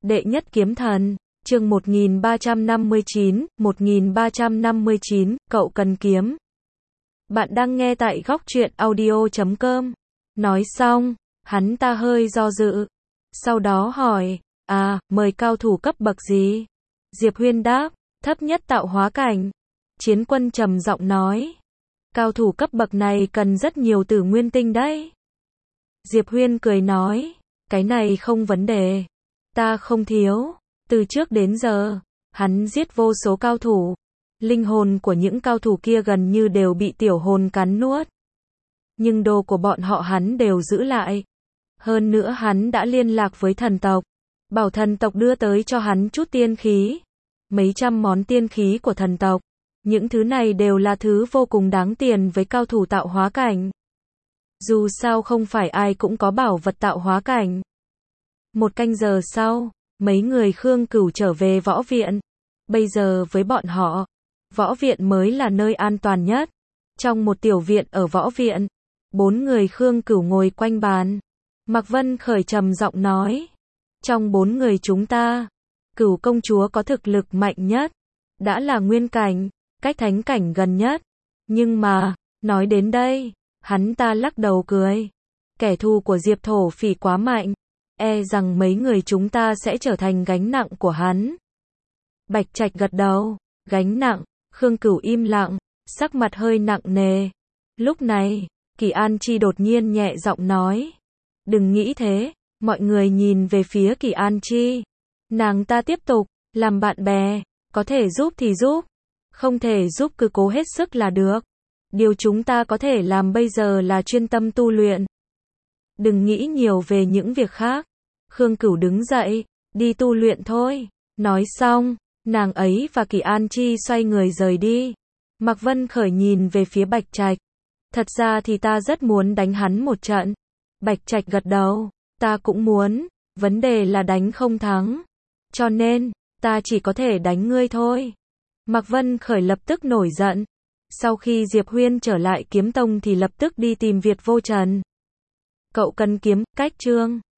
Đệ nhất kiếm thần, chương 1359, cậu cần kiếm. Bạn đang nghe tại góc truyện audio.com. Nói xong, hắn ta hơi do dự. Sau đó hỏi, mời cao thủ cấp bậc gì? Diệp Huyên đáp, thấp nhất tạo hóa cảnh. Chiến Quân trầm giọng nói, cao thủ cấp bậc này cần rất nhiều tử nguyên tinh đấy. Diệp Huyên cười nói, cái này không vấn đề. Ta không thiếu. Từ trước đến giờ, hắn giết vô số cao thủ. Linh hồn của những cao thủ kia gần như đều bị tiểu hồn cắn nuốt. Nhưng đồ của bọn họ hắn đều giữ lại. Hơn nữa hắn đã liên lạc với thần tộc. Bảo thần tộc đưa tới cho hắn chút tiên khí. Mấy trăm món tiên khí của thần tộc. Những thứ này đều là thứ vô cùng đáng tiền với cao thủ tạo hóa cảnh. Dù sao không phải ai cũng có bảo vật tạo hóa cảnh. Một canh giờ sau, mấy người Khương Cửu trở về võ viện. Bây giờ với bọn họ, võ viện mới là nơi an toàn nhất. Trong một tiểu viện ở võ viện, 4 người Khương Cửu ngồi quanh bàn. Mạc Vân Khởi trầm giọng nói, trong 4 người chúng ta, Cửu công chúa có thực lực mạnh nhất, đã là nguyên cảnh, cách thánh cảnh gần nhất. Nhưng mà, nói đến đây, hắn ta lắc đầu cười. Kẻ thù của Diệp Thổ Phỉ quá mạnh, e rằng mấy người chúng ta sẽ trở thành gánh nặng của hắn. Bạch Trạch gật đầu, gánh nặng. Khương Cửu im lặng, sắc mặt hơi nặng nề. Lúc này, Kỳ An Chi đột nhiên nhẹ giọng nói, đừng nghĩ thế. Mọi người nhìn về phía Kỳ An Chi. Nàng ta tiếp tục, làm bạn bè, có thể giúp thì giúp, không thể giúp cứ cố hết sức là được. Điều chúng ta có thể làm bây giờ là chuyên tâm tu luyện. Đừng nghĩ nhiều về những việc khác. Khương Cửu đứng dậy, đi tu luyện thôi. Nói xong, nàng ấy và Kỳ An Chi xoay người rời đi. Mạc Vân Khởi nhìn về phía Bạch Trạch. Thật ra thì ta rất muốn đánh hắn một trận. Bạch Trạch gật đầu, ta cũng muốn, vấn đề là đánh không thắng. Cho nên, ta chỉ có thể đánh ngươi thôi. Mạc Vân Khởi lập tức nổi giận. Sau khi Diệp Huyên trở lại kiếm tông thì lập tức đi tìm Việt Vô Trần. Cậu cần kiếm, cách chương